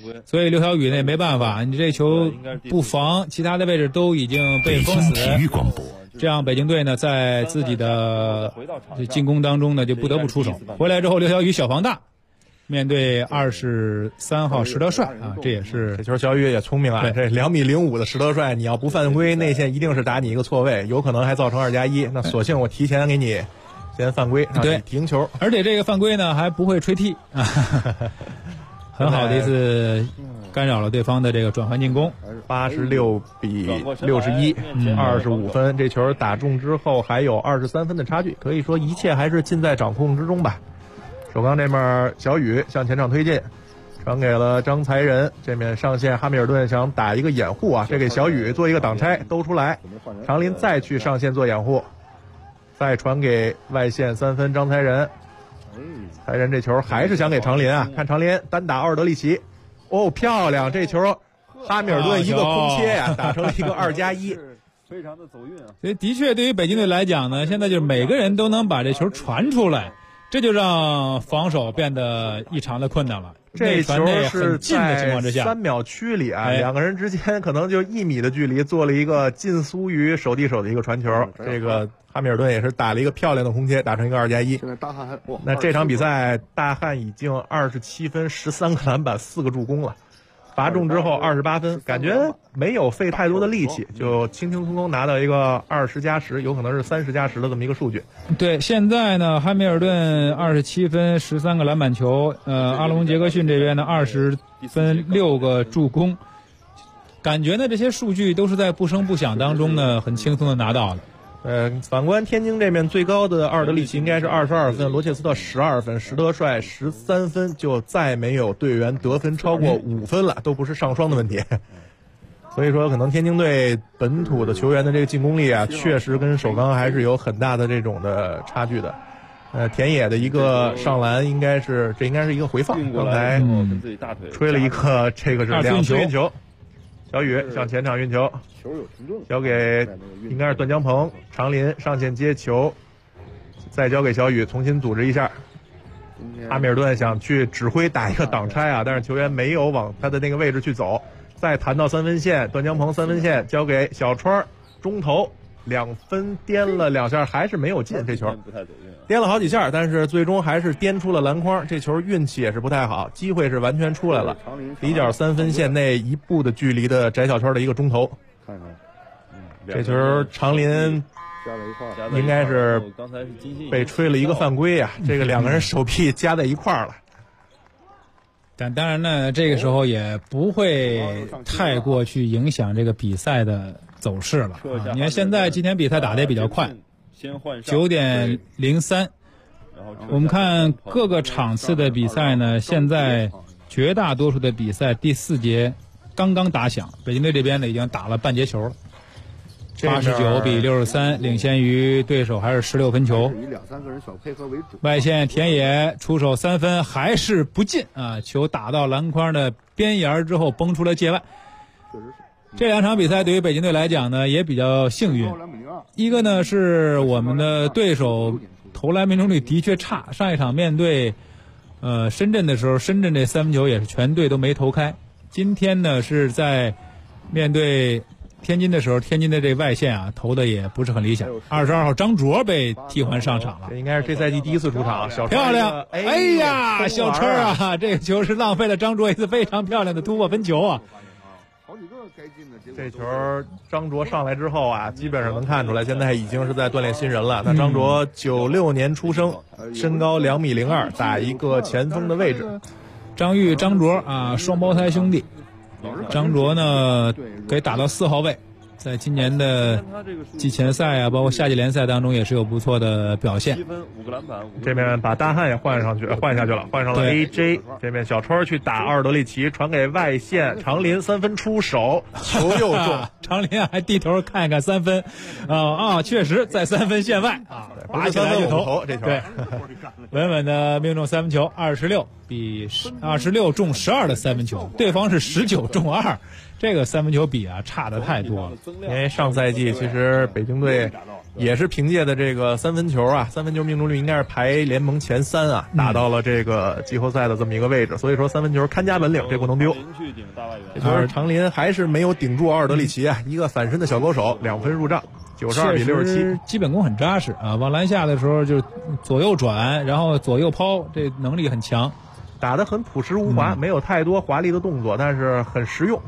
所以刘晓宇呢也没办法，你这球不防，其他的位置都已经被封死。 体育广播。 这样北京队呢在自己的进攻当中呢就不得不出手。回来之后，刘晓宇小防大。面对23号石德帅啊，这也是这球小雨也聪明啊，这2.05米的石德帅，你要不犯规，内线一定是打你一个错位，有可能还造成2+1。那索性我提前给你先犯规，让你停球。 而且这个犯规呢还不会吹踢啊，很好的一次干扰了对方的这个转换进攻。 86比61， 25分。这球打中之后还有23分的差距，可以说一切还是尽在掌控之中吧。首钢这面小雨向前场推进，传给了张才仁，这面上线哈密尔顿想打一个掩护啊，这给小雨做一个挡拆兜出来，常林再去上线做掩护，再传给外线3分张才仁，才仁这球还是想给常林啊，看常林单打奥尔德里奇，哦漂亮，这球哈密尔顿一个空切呀，打成了一个2+1。 非常的走运啊！ 所以的确，对于北京队来讲呢，现在就是每个人都能把这球传出来，这就让防守变得异常的困难了。 这球是近的情况之下 ，3秒区里啊，两个人之间可能就1米的距离，做了一个近苏于手递手的一个传球。这个哈密尔顿也是打了一个漂亮的空切，打成一个2+1。 现在大汉那这场比赛大汉已经27分、13个篮板、4个助攻了。罚中之后28分，感觉没有费太多的力气，就轻轻松松拿到一个20+10，有可能是30+10的这么一个数据。 对，现在呢，汉密尔顿27分13个篮板球，阿隆杰克逊这边呢20分6个助攻，感觉呢这些数据都是在不声不响当中呢很轻松的拿到的。 反观天津这边最高的奥尔德里奇应该是22分，罗切斯特12分，石德帅13分，就再没有队员得分超过5分了，都不是上双的问题。所以说可能天津队本土的球员的这个进攻力啊，确实跟首钢还是有很大的这种的差距的。田野的一个上篮应该是一个回放，刚才吹了一个这个是2次运球。小雨向前场运球，交给应该是段江鹏，常林上线接球，再交给小雨重新组织一下。阿米尔顿想去指挥打一个挡拆啊，但是球员没有往他的那个位置去走，再弹到3分线，段江鹏3分线交给小川，中投2分颠了2下还是没有进，这球颠了好几下，但是最终还是颠出了篮筐，这球运气也是不太好，机会是完全出来了，离角3分线内1步的距离的窄小圈的一个中投。这球常林应该是被吹了一个犯规啊，这个2个人手臂夹在一块儿了。 但当然呢，这个时候也不会太过去影响这个比赛的走势了。你看现在今天比赛打得也比较快，9:03。我们看各个场次的比赛呢，现在绝大多数的比赛第4节刚刚打响，北京队这边呢已经打了半节球了。89比63，领先于对手还是16分球。外线田野出手3分还是不进啊，球打到篮筐的边沿之后崩出了界外。这2场比赛对于北京队来讲呢也比较幸运，一个呢是我们的对手投篮命中率的确差，上一场面对深圳的时候，深圳这3分球也是全队都没投开。今天呢是在面对天津的时候，天津的这外线啊投的也不是很理想。22号张卓被替换上场了， 这应该是这赛季第1次出场，小漂亮！哎呀，小川啊，这个球是浪费了张卓一次非常漂亮的突破分球啊！ 这球张卓上来之后啊，基本上能看出来，现在已经是在锻炼新人了。那张卓96年出生，身高2.02米，打一个前锋的位置。 张玉、张卓啊，双胞胎兄弟。张卓呢给打到4号位，在今年的季前赛啊，包括夏季联赛当中也是有不错的表现。 这边把大汉也换下去了，换上了 AJ。这边小川去打奥尔德里奇，传给外线，常林3分出手，球又中， 常林还低头看一看3分，确实在3分线外啊，拔起来就投这球，对，稳稳的命中3分球，26中12的3分球，对方是19中2， 这个三分球比啊差的太多了。 因为上赛季其实北京队也是凭借的这个三分球命中率应该是排联盟前3啊，打到了这个季后赛的这么一个位置，所以说三分球看家本领，这不能丢。这球长林还是没有顶住奥尔德里奇啊，一个反身的小勾手，2分入账，92比67， 基本功很扎实啊，往篮下的时候就左右转，然后左右抛，这能力很强， 打得很朴实无华，没有太多华丽的动作，但是很实用。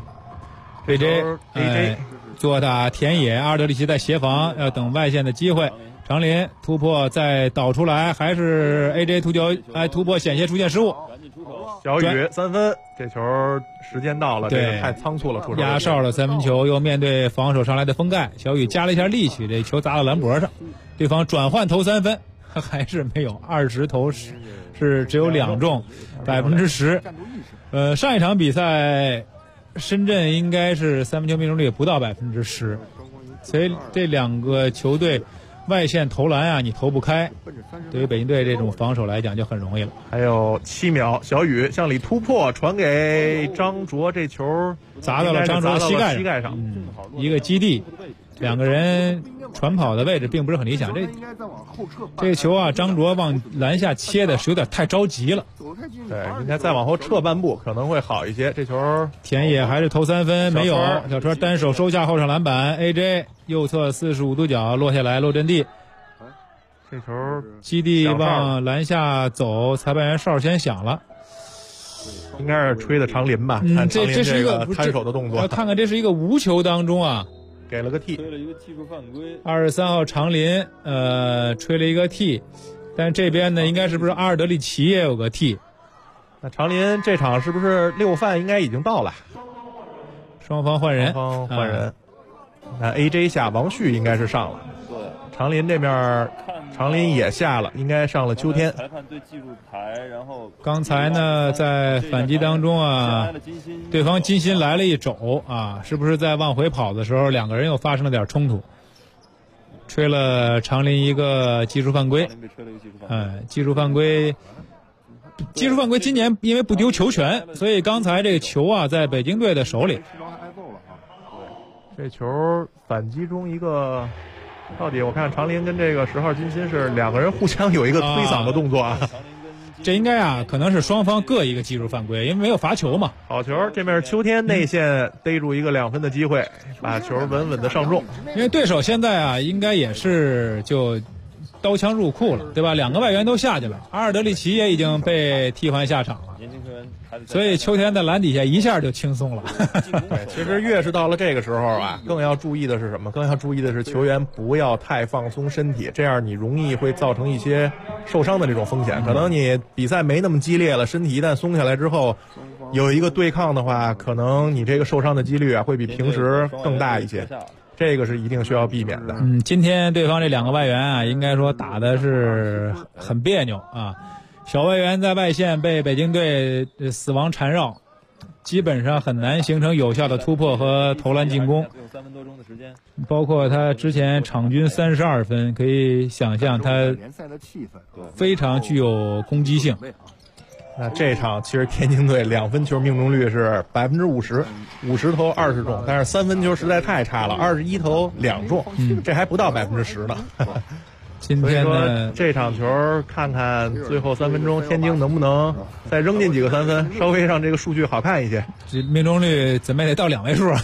AJ 左打田野，阿尔德里奇在协防，要等外线的机会。长林突破再导出来，还是 AJ 突破险些出现失误。 小雨3分，这球时间到了，这个太仓促了，出手压哨的三分球，又面对防守上来的封盖，小雨加了一下力气，这球砸到篮脖上，对方转换投3分，还是没有20投是只有2中，10%。上一场比赛深圳应该是三分球命中率不到10%，所以这两个球队外线投篮啊，你投不开，对于北京队这种防守来讲就很容易了。 还有7秒，小雨向里突破，传给张卓，这球砸到了张卓的膝盖上， 一个基地，两个人传跑的位置并不是很理想。这个球啊，张卓往篮下切的是有点太着急了。 对，应该再往后撤半步可能会好一些。这球田野还是投3分没有，小川单手收下后场篮板 ，AJ 右侧45度角落下来落阵地。 这球基地往篮下走，裁判员哨先响了， 应该是吹的长林吧？ 这是一个摊手的动作。 看看这是一个无球当中啊， 给了个 T， 吹了一个技术犯规。 23号长林吹了一个 T， 但这边呢应该是不是阿尔德里奇也有个 T？ 那长林这场是不是6犯应该已经到了？ 双方换人。 那 AJ 下，王旭应该是上了。 对， 长林这边长林也下了，应该上了秋天。 裁判对技术台，然后刚才呢在反击当中啊，对方金鑫来了一肘啊，是不是在往回跑的时候两个人又发生了点冲突？吹了长林一个技术犯规。技术犯规。技术犯规今年因为不丢球权，所以刚才这个球啊在北京队的手里。 这球反击中一个，到底我看长林跟这个10号金鑫是两个人互相有一个推搡的动作啊。 这应该啊可能是双方各一个技术犯规，因为没有罚球嘛。 好球，这面是秋天内线逮住一个2分的机会，把球稳稳的上中。 因为对手现在啊应该也是就刀枪入库了，对吧？两个外援都下去了，阿尔德里奇也已经被替换下场了，所以秋天在篮底下一下就轻松了。 对，其实越是到了这个时候啊，更要注意的是什么？更要注意的是球员不要太放松身体，这样你容易会造成一些受伤的这种风险。可能你比赛没那么激烈了，身体一旦松下来之后，有一个对抗的话，可能你这个受伤的几率啊会比平时更大一些。这个是一定需要避免的。 今天对方这两个外援啊，应该说打的是很别扭啊。小外援在外线被北京队死亡缠绕，基本上很难形成有效的突破和投篮进攻。 3分多钟的时间， 包括他之前场均32分，可以想象他非常具有攻击性。 那这场其实天津队2分球命中率是50%，50投20中，但是3分球实在太差了，21投2中，这还不到10%呢。 今天呢， 这场球看看最后3分钟天津能不能再扔进几个3分，稍微让这个数据好看一些。 这命中率怎么也得到2位数啊。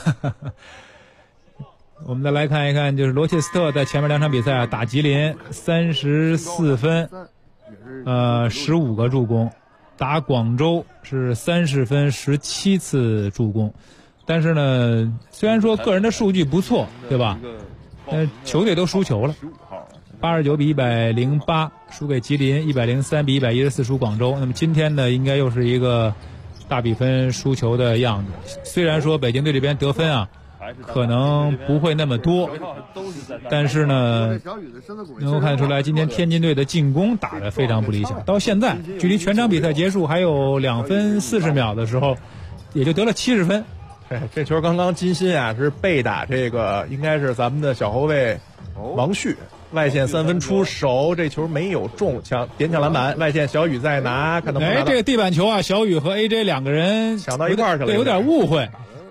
我们再来看一看，就是罗切斯特在前面2场比赛啊，打吉林34分，15个助攻。打广州是30分17次助攻，但是呢，虽然说个人的数据不错，对吧？但球队都输球了，89比108输给吉林，103比114输广州。那么今天呢，应该又是一个大比分输球的样子。虽然说北京队这边得分啊，可能不会那么多，但是呢，能够看出来今天天津队的进攻打得非常不理想。到现在距离全场比赛结束还有2分40秒的时候，也就得了70分。 这球刚刚金鑫啊是被打，这个应该是咱们的小后卫王旭，外线3分出手，这球没有中，点抢篮板，外线小雨在拿，看能不能拿到。 这个地板球啊，小雨和 AJ 两个人抢到一块儿去了， 对，有点误会。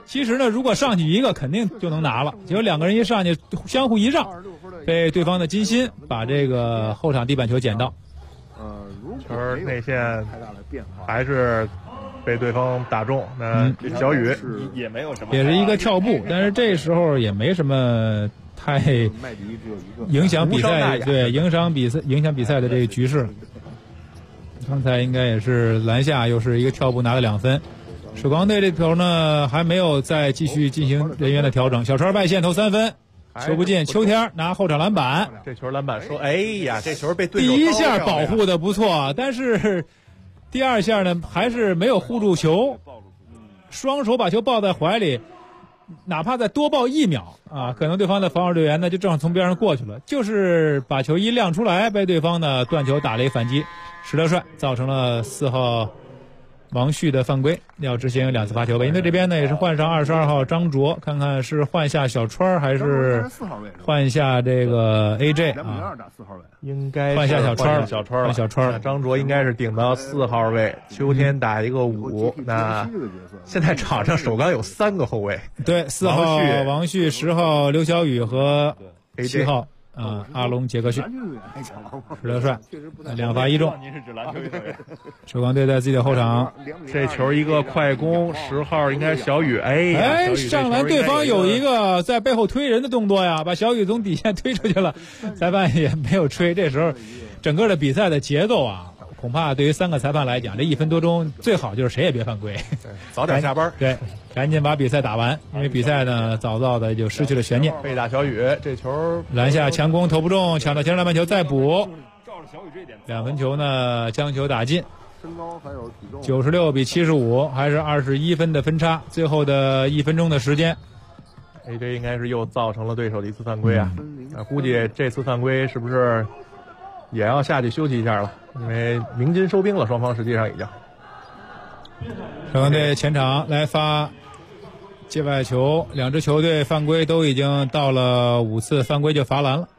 其实呢，如果上去一个肯定就能拿了，结果两个人一上去相互一让，被对方的金鑫把这个后场地板球捡到。 球内线还是被对方打中。那小雨也没有什么， 也是一个跳步，但是这时候也没什么太影响比赛，对，影响比赛的这个局势。刚才应该也是篮下又是一个跳步拿了2分。曙光队这球呢还没有再继续进行人员的调整，小川外线投3分，球不进，秋天拿后场篮板。 这球篮板说，哎呀，这球被对手第一下保护的不错，但是第二下呢还是没有护住球，双手把球抱在怀里，哪怕再多抱1秒啊，可能对方的防守队员呢就正好从边上过去了，就是把球一亮出来，被对方呢断球打了一反击，石德帅造成了4号王旭的犯规，要执行2次罚球。北京队这边呢也是换上22号张卓，看看是换下小川还是换下这个 AJ 啊？ 应该换下小川了， 换小川。张卓应该是顶到4号位，秋天打一个5。那现在场上首钢有3个后卫， 对，4号王旭、10号刘晓宇和7号。阿隆杰克逊，石德帅2罚1中。 您是指篮球运动员？ 曙光队在自己的后场， 这球一个快攻，10号应该是小雨， 上篮对方有一个在背后推人的动作呀，把小雨从底线推出去了，裁判也没有吹。这时候整个的比赛的节奏啊，恐怕对于3个裁判来讲，这1分多钟最好就是谁也别犯规， 早点下班， 对，赶紧把比赛打完，因为比赛呢早早的就失去了悬念。 被打小雨，这球篮下强攻投不中，抢到前场篮板球再补，2分球呢将球打进，96比75，还是21分的分差。最后的1分钟的时间 ，AJ 应该是又造成了对手的1次犯规啊。估计这次犯规是不是也要下去休息一下了？因为鸣金收兵了，双方实际上已经。 曙光队前场来发界外球，2支球队犯规都已经到了5次犯规就罚篮了。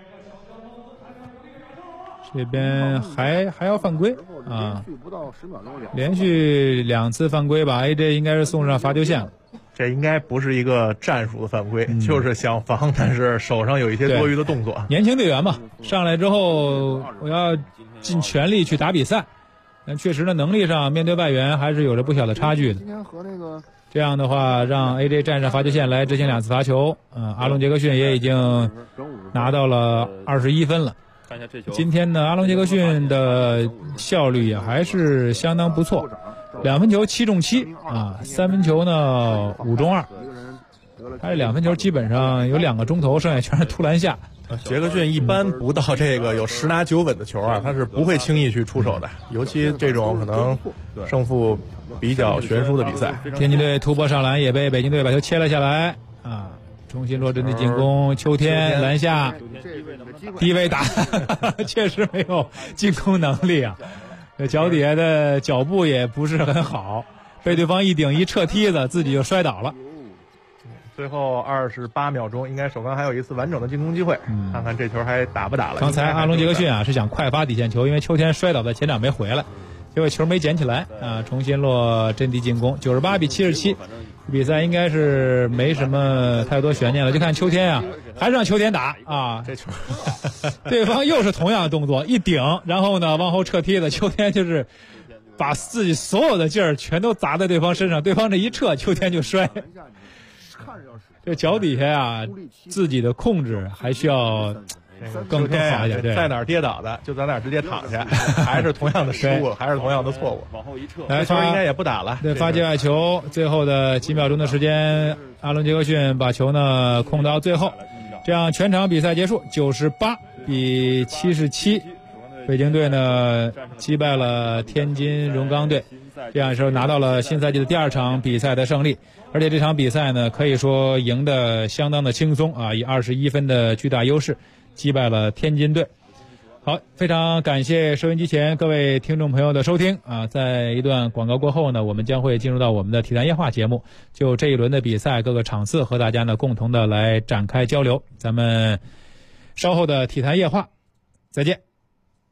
这边还要犯规啊！连续2次犯规吧 ，AJ 应该是送上罚球线了。 这应该不是一个战术的犯规，就是想防，但是手上有一些多余的动作。 年轻队员嘛，上来之后我要尽全力去打比赛，但确实呢能力上面对外援还是有着不小的差距的。这样的话，让 AJ 站上罚球线来执行2次罚球。阿隆杰克逊也已经拿到了21分了。今天呢，阿隆杰克逊的效率也还是相当不错，2分球7中7啊，3分球呢5中2。他这2分球基本上有2个中投，剩下全是突篮下。 杰克逊一般不到这个有10拿9稳的球啊，他是不会轻易去出手的，尤其这种可能胜负比较悬殊的比赛。 天津队突破上篮，也被北京队把球切了下来啊！重新落阵地进攻，秋天篮下低位打，确实没有进攻能力啊！脚底下的脚步也不是很好，被对方一顶一撤梯子，自己就摔倒了。 最后28秒钟，应该首钢还有1次完整的进攻机会，看看这球还打不打了。 刚才阿隆杰克逊啊是想快发底线球，因为秋天摔倒在前场没回来，结果球没捡起来啊，重新落阵地进攻，98比77。比赛应该是没什么太多悬念了，就看秋天啊，还是让秋天打啊。 这球， 对方又是同样的动作，一顶，然后呢往后撤梯子，秋天就是把自己所有的劲儿全都砸在对方身上，对方这一撤，秋天就摔。这脚底下啊，自己的控制还需要更好一点。对， 在哪儿跌倒的就在哪儿直接躺下，还是同样的失误，还是同样的错误。 往后一撤， 来球应该也不打了。 对，发界外球，最后的几秒钟的时间，阿隆杰克逊把球呢控到最后，这样全场比赛结束，98比77。北京队呢击败了天津荣钢队，这样时候拿到了新赛季的第2场比赛的胜利，而且这场比赛呢可以说赢得相当的轻松啊，以21分的巨大优势击败了天津队。好，非常感谢收音机前各位听众朋友的收听啊！在一段广告过后呢，我们将会进入到我们的体坛夜话节目，就这一轮的比赛各个场次和大家呢共同的来展开交流。咱们稍后的体坛夜话再见。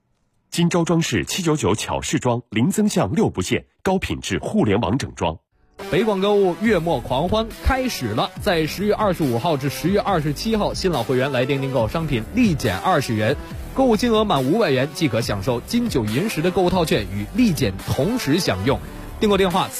金招装饰799巧饰装零增项6不限，高品质互联网整装。 北广购物月末狂欢开始了，在10月25号至10月27号，新老会员来店订购商品立减20元，购物金额满500元即可享受金九银十的购物套券与立减同时享用。订购电话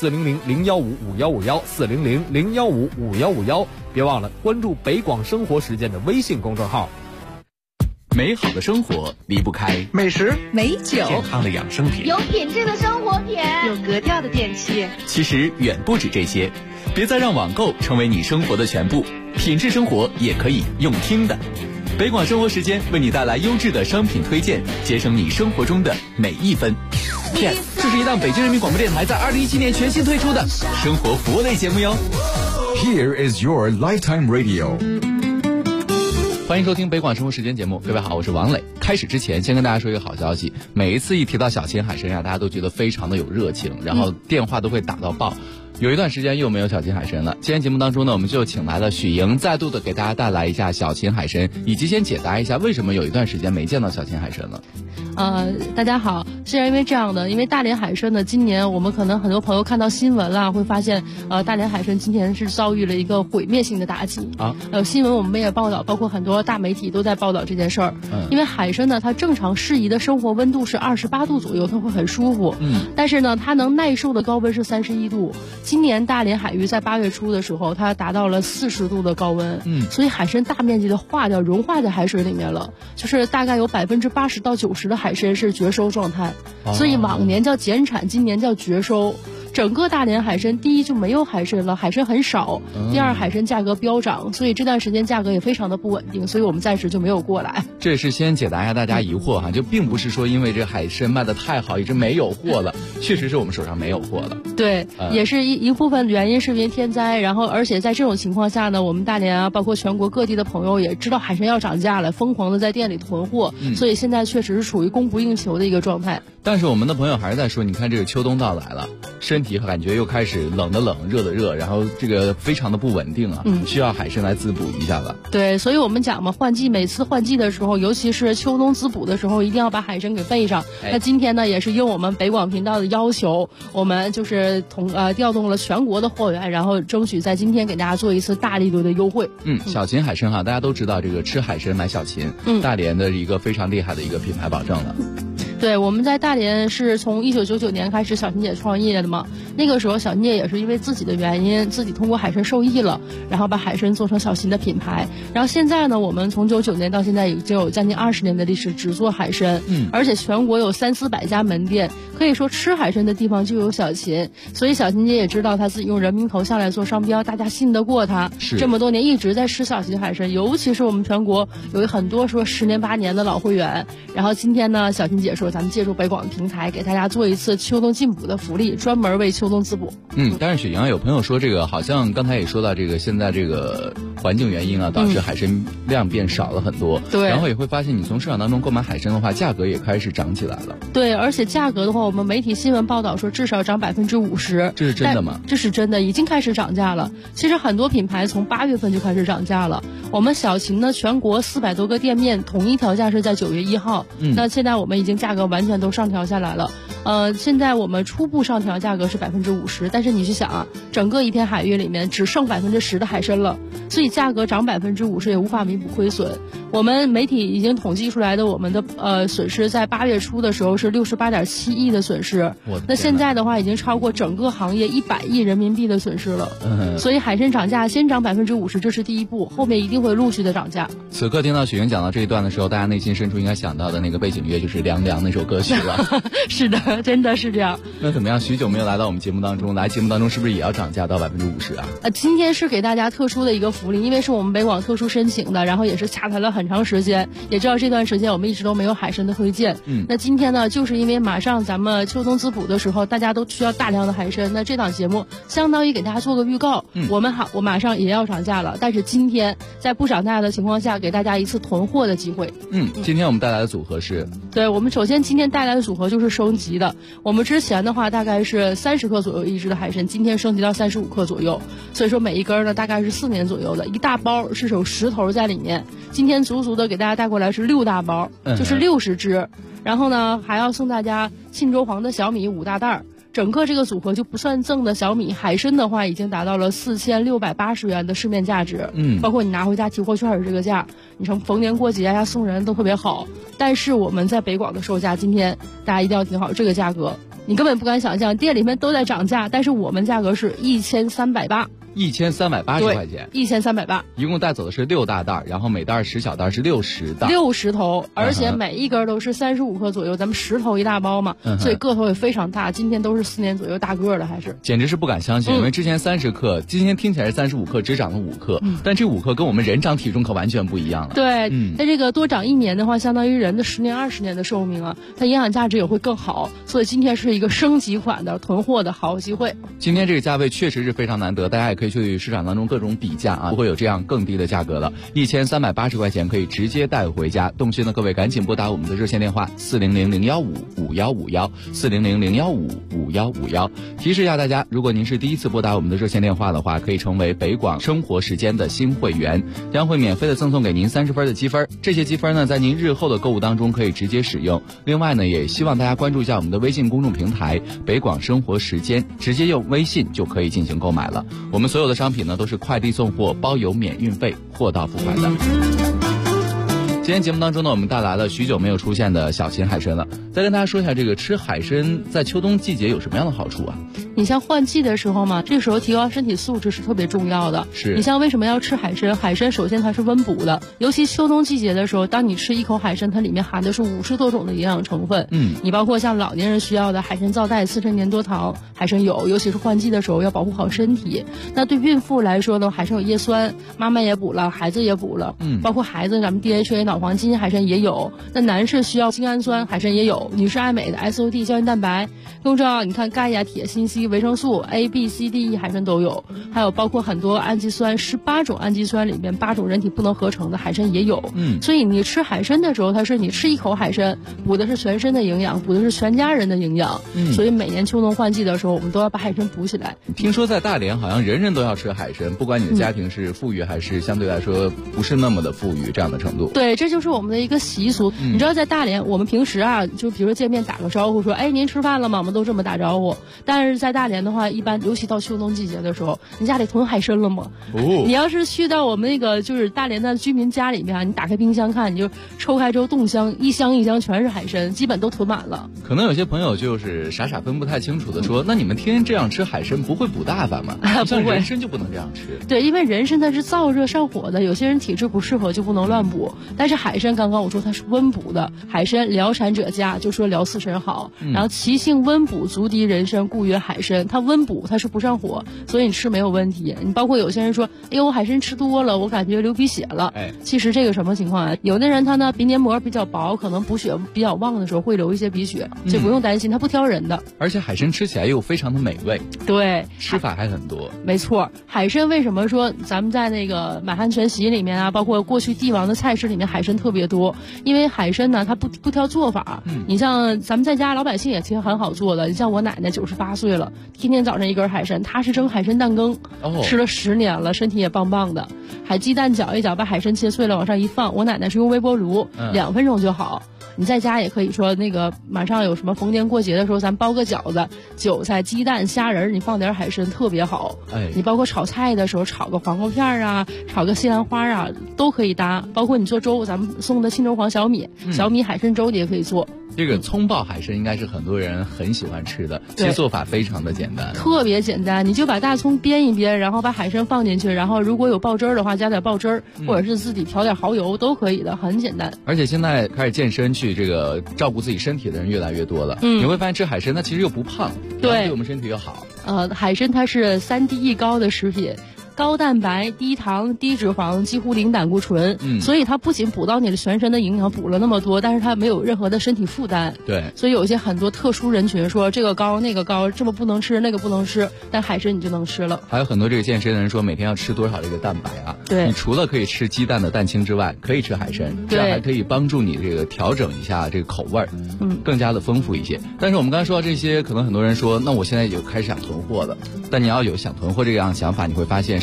400-015-5151，400-015-5151，别忘了关注北广生活时间的微信公众号。 美好的生活离不开美食、 美酒、 健康的养生品、 有品质的生活品、 有格调的电器。 其实远不止这些，别再让网购成为你生活的全部，品质生活也可以用听的。北广生活时间为你带来优质的商品推荐，节省你生活中的每一分。PS， 这是一档北京人民广播电台在2017年全新推出的生活服务类节目哟。 Here is your lifetime radio。 欢迎收听北广生活时间节目，各位好，我是王磊。开始之前，先跟大家说一个好消息，每一次一提到小秦海参大家都觉得非常的有热情，然后电话都会打到爆。有一段时间又没有小秦海参了，今天节目当中呢，我们就请来了许莹，再度的给大家带来一下小秦海参，以及先解答一下为什么有一段时间没见到小秦海参了。 大家好，是因为这样的，因为大连海参呢，今年我们可能很多朋友看到新闻了，会发现大连海参今年是遭遇了一个毁灭性的打击啊。新闻我们也报道，包括很多大媒体都在报道这件事儿。因为海参呢，它正常适宜的生活温度是28度左右，它会很舒服。但是呢，它能耐受的高温是31度。今年大连海域在8月初的时候，它达到了40度的高温。所以海参大面积的融化在海水里面了，就是大概有80%到90%的海参是绝收状态，所以往年叫减产，今年叫绝收。整个大连海参，第一就没有海参了，海参很少；第二，海参价格飙涨，所以这段时间价格也非常的不稳定，所以我们暂时就没有过来。 这也是先解答一下大家疑惑哈，就并不是说因为这海参卖的太好，一直没有货了，确实是我们手上没有货了。 对，也是一部分原因是因为天灾，然后而且在这种情况下呢，我们大连啊，包括全国各地的朋友也知道海参要涨价了，疯狂的在店里囤货，所以现在确实是处于供不应求的一个状态。 但是我们的朋友还是在说，你看这个秋冬到来了，身体感觉又开始冷的冷，热的热，然后这个非常的不稳定啊，需要海参来滋补一下了。 对，所以我们讲嘛，每次换季的时候，尤其是秋冬滋补的时候，一定要把海参给备上。那今天呢，也是应我们北广频道的要求，我们就是调动了全国的货源，然后争取在今天给大家做一次大力度的优惠。 小秦海参哈，大家都知道这个吃海参买小秦，大连的一个非常厉害的一个品牌保证了。 对，我们在大连是从1999年开始小秦姐创业的嘛，那个时候小秦姐也是因为自己的原因，自己通过海参受益了，然后把海参做成小秦的品牌。然后现在呢，我们从99年到现在已经有将近20年的历史，只做海参，而且全国有300-400家门店，可以说吃海参的地方就有小秦。所以小秦姐也知道她自己用人民头像来做商标，大家信得过她。这么多年一直在吃小秦海参，尤其是我们全国有很多说10年8年的老会员。然后今天呢，小秦姐说咱们借助北广的平台，给大家做一次秋冬进补的福利，专门为秋冬滋补。 但是雪莹有朋友说这个好像刚才也说到这个现在这个环境原因啊，导致海参量变少了很多。对，然后也会发现你从市场当中购买海参的话，价格也开始涨起来了。 对，而且价格的话，我们媒体新闻报道说至少涨50%。 这是真的吗？ 这是真的，已经开始涨价了。其实很多品牌从8月份就开始涨价了。我们小秦呢，全国400多个店面统一调价是在9月1号。那现在我们已经价格完全都上调下来了。现在我们初步上调价格是50%，但是你去想啊，整个一片海域里面只剩10%的海参了，所以价格涨50%也无法弥补亏损。我们媒体已经统计出来的我们的损失，在8月初的时候是68.7亿的损失，那现在的话已经超过整个行业100亿人民币的损失了。所以海参涨价先涨50%，这是第一步，后面一定会陆续的涨价。 此刻听到雪莹讲到这一段的时候，大家内心深处应该想到的那个背景乐就是《凉凉》那首歌曲了。 是的，真的是这样。 那怎么样？许久没有来到我们节目当中，来节目当中是不是也要涨价到50%啊？ 今天是给大家特殊的一个福利，因为是我们北广特殊申请的，然后也是洽谈了很长时间，也知道这段时间我们一直都没有海参的推荐。那今天呢，就是因为马上咱们秋冬滋补的时候，大家都需要大量的海参，那这档节目相当于给大家做个预告。我马上也要涨价了，但是今天在不涨价的情况下，给大家一次囤货的机会。 今天我们带来的组合是？ 对，我们首先今天带来的组合就是升级的。我们之前的话大概是30克左右一只的海参，今天升级到35克左右，所以说每一根呢大概是4年左右的，一大包是有10头在里面。今天足足的给大家带过来是6大包，就是60只。然后呢还要送大家沁州黄的小米5大袋， 整个这个组合就不算赠的小米海参的话，已经达到了4680元的市面价值。包括你拿回家提货券是这个价，你从逢年过节呀送人都特别好。但是我们在北广的售价，今天大家一定要听好这个价格，你根本不敢想象，店里面都在涨价，但是我们价格是1380。 1380块钱 ，1380， 一共带走的是6大袋，然后每袋10小袋是60袋 ，60头，而且每一根都是35克左右，咱们10头一大包嘛，所以个头也非常大。今天都是4年左右大个的，还是简直是不敢相信，因为之前30克，今天听起来是35克，只长了5克，但这5克跟我们人长体重可完全不一样了。 对，那这个多长1年的话，相当于人的10年20年的寿命啊，它营养价值也会更好，所以今天是一个升级款的囤货的好机会。 今天这个价位确实是非常难得，大家也可以去市场当中各种比价啊，不会有这样更低的价格了。1380块钱可以直接带回家。动心的各位赶紧拨打我们的热线电话400-015-5151，400-015-5151。提示一下大家，如果您是第一次拨打我们的热线电话的话，可以成为北广生活时间的新会员，将会免费的赠送给您30分的积分。这些积分呢，在您日后的购物当中可以直接使用。另外呢，也希望大家关注一下我们的微信公众平台北广生活时间，直接用微信就可以进行购买了。我们所有的商品呢都是快递送货，包邮免运费，货到付款的。今天节目当中呢，我们带来了许久没有出现的小秦海参了。再跟大家说一下，这个吃海参在秋冬季节有什么样的好处啊？ 你像换季的时候嘛，这个时候提高身体素质是特别重要的。 是你像为什么要吃海参？海参首先它是温补的，尤其秋冬季节的时候，当你吃一口海参，它里面含的是50多种的营养成分。你包括像老年人需要的海参皂苷、刺身粘多糖，海参有，尤其是换季的时候要保护好身体。那对孕妇来说呢，海参有叶酸，妈妈也补了，孩子也补了。包括孩子咱们 DHA 脑黄金海参也有。那男士需要精氨酸，海参也有。女士爱美的 SOD 胶原蛋白，更重要，你看钙呀、铁、锌、硒、维生素 A、B、C、D、E 海参都有，还有包括很多氨基酸，18种氨基酸里面8种人体不能合成的海参也有。所以你吃海参的时候，它是你吃一口海参，补的是全身的营养，补的是全家人的营养。所以每年秋冬换季的时候，我们都要把海参补起来。 听说在大连好像人人都要吃海参，不管你的家庭是富裕还是相对来说不是那么的富裕这样的程度。 对，这就是我们的一个习俗。你知道在大连，我们平时啊，就比如说见面打个招呼说，哎，您吃饭了吗？我们都这么打招呼。但是在大连的话，一般尤其到秋冬季节的时候，你家里囤海参了吗？你要是去到我们那个就是大连的居民家里面，你打开冰箱看，你就抽开之后冻箱，一箱一箱全是海参，基本都囤满了。 可能有些朋友就是傻傻分不太清楚的说，那你们天天这样吃海参不会补大发吗？像人参就不能这样吃。 对，因为人参它是燥热上火的，有些人体质不适合就不能乱补。但是海参刚刚我说它是温补的，海参疗产者佳，就说疗四神好。然后其性温补，足敌人参，故曰海参。它温补，它是不上火，所以你吃没有问题。你包括有些人说，哎呦，我海参吃多了，我感觉流鼻血了。其实这个什么情况啊？有的人他呢鼻黏膜比较薄，可能补血比较旺的时候会流一些鼻血，所以不用担心，它不挑人的。 而且海参吃起来又非常的美味。 对， 吃法还很多。 没错，海参为什么说咱们在那个满汉全席里面啊，包括过去帝王的菜式里面海参特别多？因为海参呢，它不挑做法。你像咱们在家老百姓也其实很好做的。你像我奶奶98岁了，天天早上一根海参，她是蒸海参蛋羹，吃了10年了，身体也棒棒的。海鸡蛋搅一搅，把海参切碎了往上一放，我奶奶是用微波炉，2分钟就好。你在家也可以说那个马上有什么逢年过节的时候，咱包个饺子，韭菜、鸡蛋、虾仁，你放点海参特别好。你包括炒菜的时候，炒个黄瓜片啊，炒个西兰花啊，都可以搭。包括你做粥，咱们送的青州黄小米，小米海参粥你也可以做。 这个葱爆海参应该是很多人很喜欢吃的，其实做法非常的简单， 特别简单。你就把大葱煸一煸，然后把海参放进去，然后如果有爆汁儿的话，加点爆汁儿，或者是自己调点蚝油都可以的，很简单。 而且现在开始健身去这个照顾自己身体的人越来越多了，你会发现吃海参它其实又不胖，对我们身体又好。 海参它是3D 高的食品。高蛋白、低糖、低脂肪，几乎零胆固醇，所以它不仅补到你的全身的营养，补了那么多，但是它没有任何的身体负担。 对， 所以有一些很多特殊人群说这个高那个高，这么不能吃那个不能吃，但海参你就能吃了。 还有很多这个健身的人说每天要吃多少这个蛋白啊？ 对， 你除了可以吃鸡蛋的蛋清之外，可以吃海参，这样还可以帮助你这个调整一下这个口味儿，更加的丰富一些。但是我们刚才说到这些，可能很多人说，那我现在有开始想囤货了，但你要有想囤货这样想法，你会发现市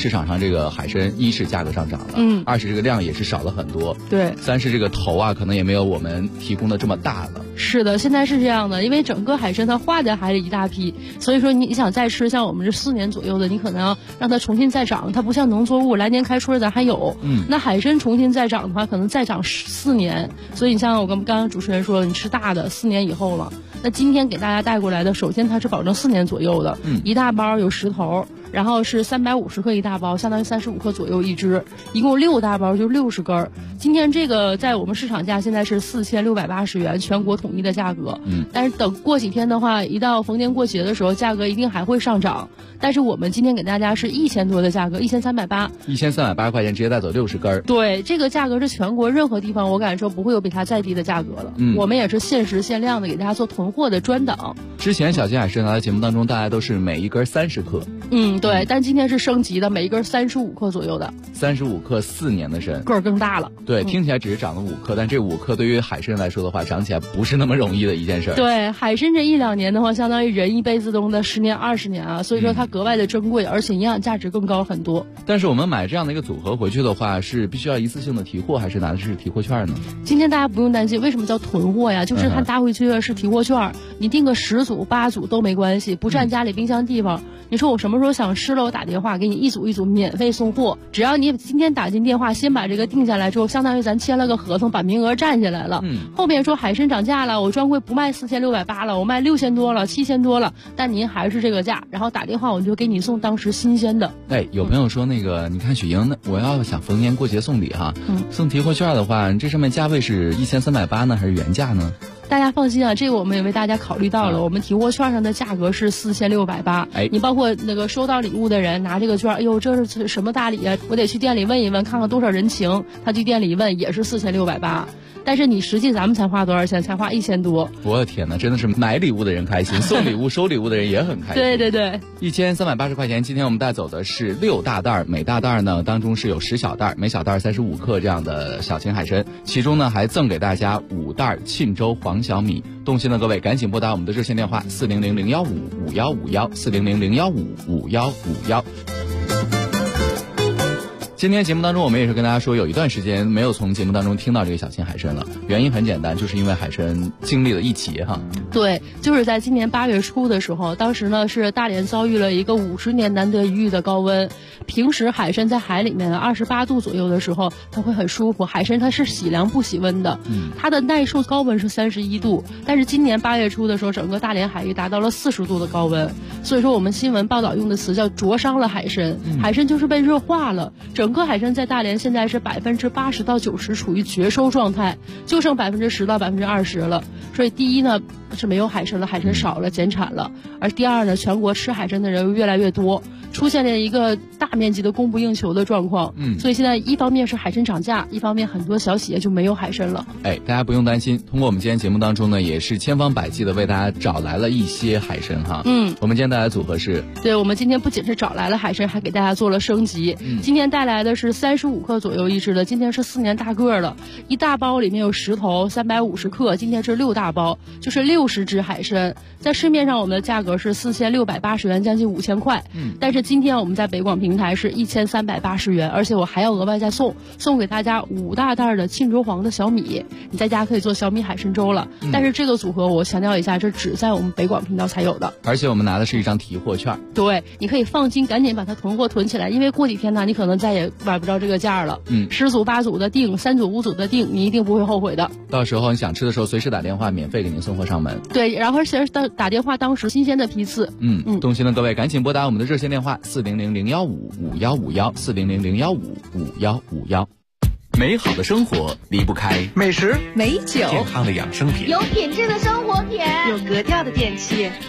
市场上这个海参，一是价格上涨了，二是这个量也是少了很多， 对， 三是这个头啊，可能也没有我们提供的这么大了。 是的，现在是这样的，因为整个海参它化在海里一大批，所以说你想再吃，像我们这4年左右的，你可能要让它重新再长，它不像农作物来年开春咱还有，那海参重新再长的话，可能再长4年，所以你像我刚刚主持人说，你吃大的4年以后了。那今天给大家带过来的，首先它是保证4年左右的，一大包有10头。然后是350克一大包，相当于35克左右一只，一共6大包就60根。今天这个在我们市场价现在是4680元，全国统一的价格。但是等过几天的话，一到逢年过节的时候，价格一定还会上涨。但是我们今天给大家是1000多的价格，1380，1380 块钱直接带走60根。 对，这个价格是全国任何地方我敢说不会有比它再低的价格了。我们也是限时限量的给大家做囤货的专档。 之前小金海参来的节目当中，大家都是每一根30克。 对，但今天是升级的，每一根35克左右的 ，35克4年的参， 个儿更大了。 对，听起来只是长了5克，但这5克对于海参来说的话，长起来不是那么容易的一件事。 对，海参这1-2年的话，相当于人一辈子中的10年20年啊，所以说它格外的珍贵，而且营养价值更高很多。 但是我们买这样的一个组合回去的话，是必须要一次性的提货，还是拿的是提货券呢？ 今天大家不用担心，为什么叫囤货呀？就是它拿回去的是提货券，你订个10组8组都没关系，不占家里冰箱地方。你说我什么时候想吃了，我打电话给你一组免费送货，只要你今天打进电话，先把这个定下来之后，相当于咱签了个合同，把名额占下来了。后面说海参涨价了，我专柜不卖4680了，我卖6000多了，7000多了，但您还是这个价，然后打电话我就给你送当时新鲜的。 有朋友说那个，你看许莹，我要想逢年过节送礼哈，送提货券的话，这上面价位是1380呢，还是原价呢？ 大家放心啊，这个我们也为大家考虑到了。我们提货券上的价格是4680，你包括那个收到礼物的人拿这个券，哎呦，这是什么大礼啊？我得去店里问一问，看看多少人情。他去店里一问，也是4680。但是你实际咱们才花多少钱？才花1000多。 我的天哪，真的是买礼物的人开心，送礼物收礼物的人也很开心。 对对对 ，1380块钱。今天我们带走的是6大袋，每大袋呢当中是有10小袋，每小袋35克这样的小青海参，其中呢还赠给大家5袋沁州黄小米。动心的各位赶紧拨打我们的热线电话400-015-5151，400-015-5151。今天节目当中，我们也是跟大家说，有一段时间没有从节目当中听到这个小青海参了。原因很简单，就是因为海参经历了一劫哈。 对，就是在今年8月初的时候，当时呢是大连遭遇了一个50年难得一遇的高温。平时海参在海里面28度左右的时候，它会很舒服。海参它是喜凉不喜温的，它的耐受高温是31度。但是今年8月初的时候，整个大连海域达到了40度的高温，所以说我们新闻报道用的词叫灼伤了海参。海参就是被热化了。整个海参在大连现在是80%到90%处于绝收状态，就剩10%到20%了。所以第一呢是没有海参了，海参少了，减产了；而第二呢，全国吃海参的人越来越多，出现了一个大面积的供不应求的状况。所以现在一方面是海参涨价，一方面很多小企业就没有海参了。 大家不用担心，通过我们今天节目当中呢，也是千方百计的为大家找来了一些海参哈。我们今天带来的组合是， 对，我们今天不仅是找来了海参，还给大家做了升级。今天带来的是35克左右一只的，今天是4年大个的，一大包里面有10头，350克，今天是6大包，就是60只海参。在市面上我们的价格是4680元，将近5000块。但是今天我们在北广平台是1380元，而且我还要额外再送给大家5大袋的沁州黄的小米，你在家可以做小米海参粥了。但是这个组合我强调一下，这只在我们北广频道才有的， 而且我们拿的是一张提货券。 对，你可以放心，赶紧把它囤货囤起来，因为过几天呢，你可能再也买不着这个价了。10组8组的订，3组5组的订，你一定不会后悔的。 到时候你想吃的时候，随时打电话，免费给您送货上门。 对，然后而且打电话当时新鲜的批次。 动心的各位赶紧拨打我们的热线电话400-015-5151，400-015-5151。美好的生活离不开美食、 美酒、 健康的养生品、 有品质的生活品、 有格调的电器。